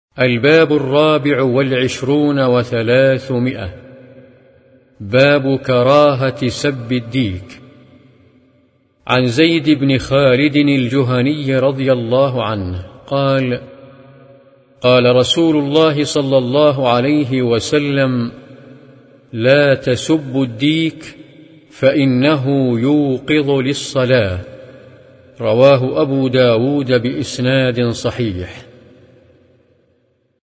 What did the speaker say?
الباب 24 باب كراهة سب الديك. عن زيد بن خالد الجهني رضي الله عنه قال: قال رسول الله صلى الله عليه وسلم: لا تسبوا الديك فإنه يوقظ للصلاة. رواه أبو داود بإسناد صحيح.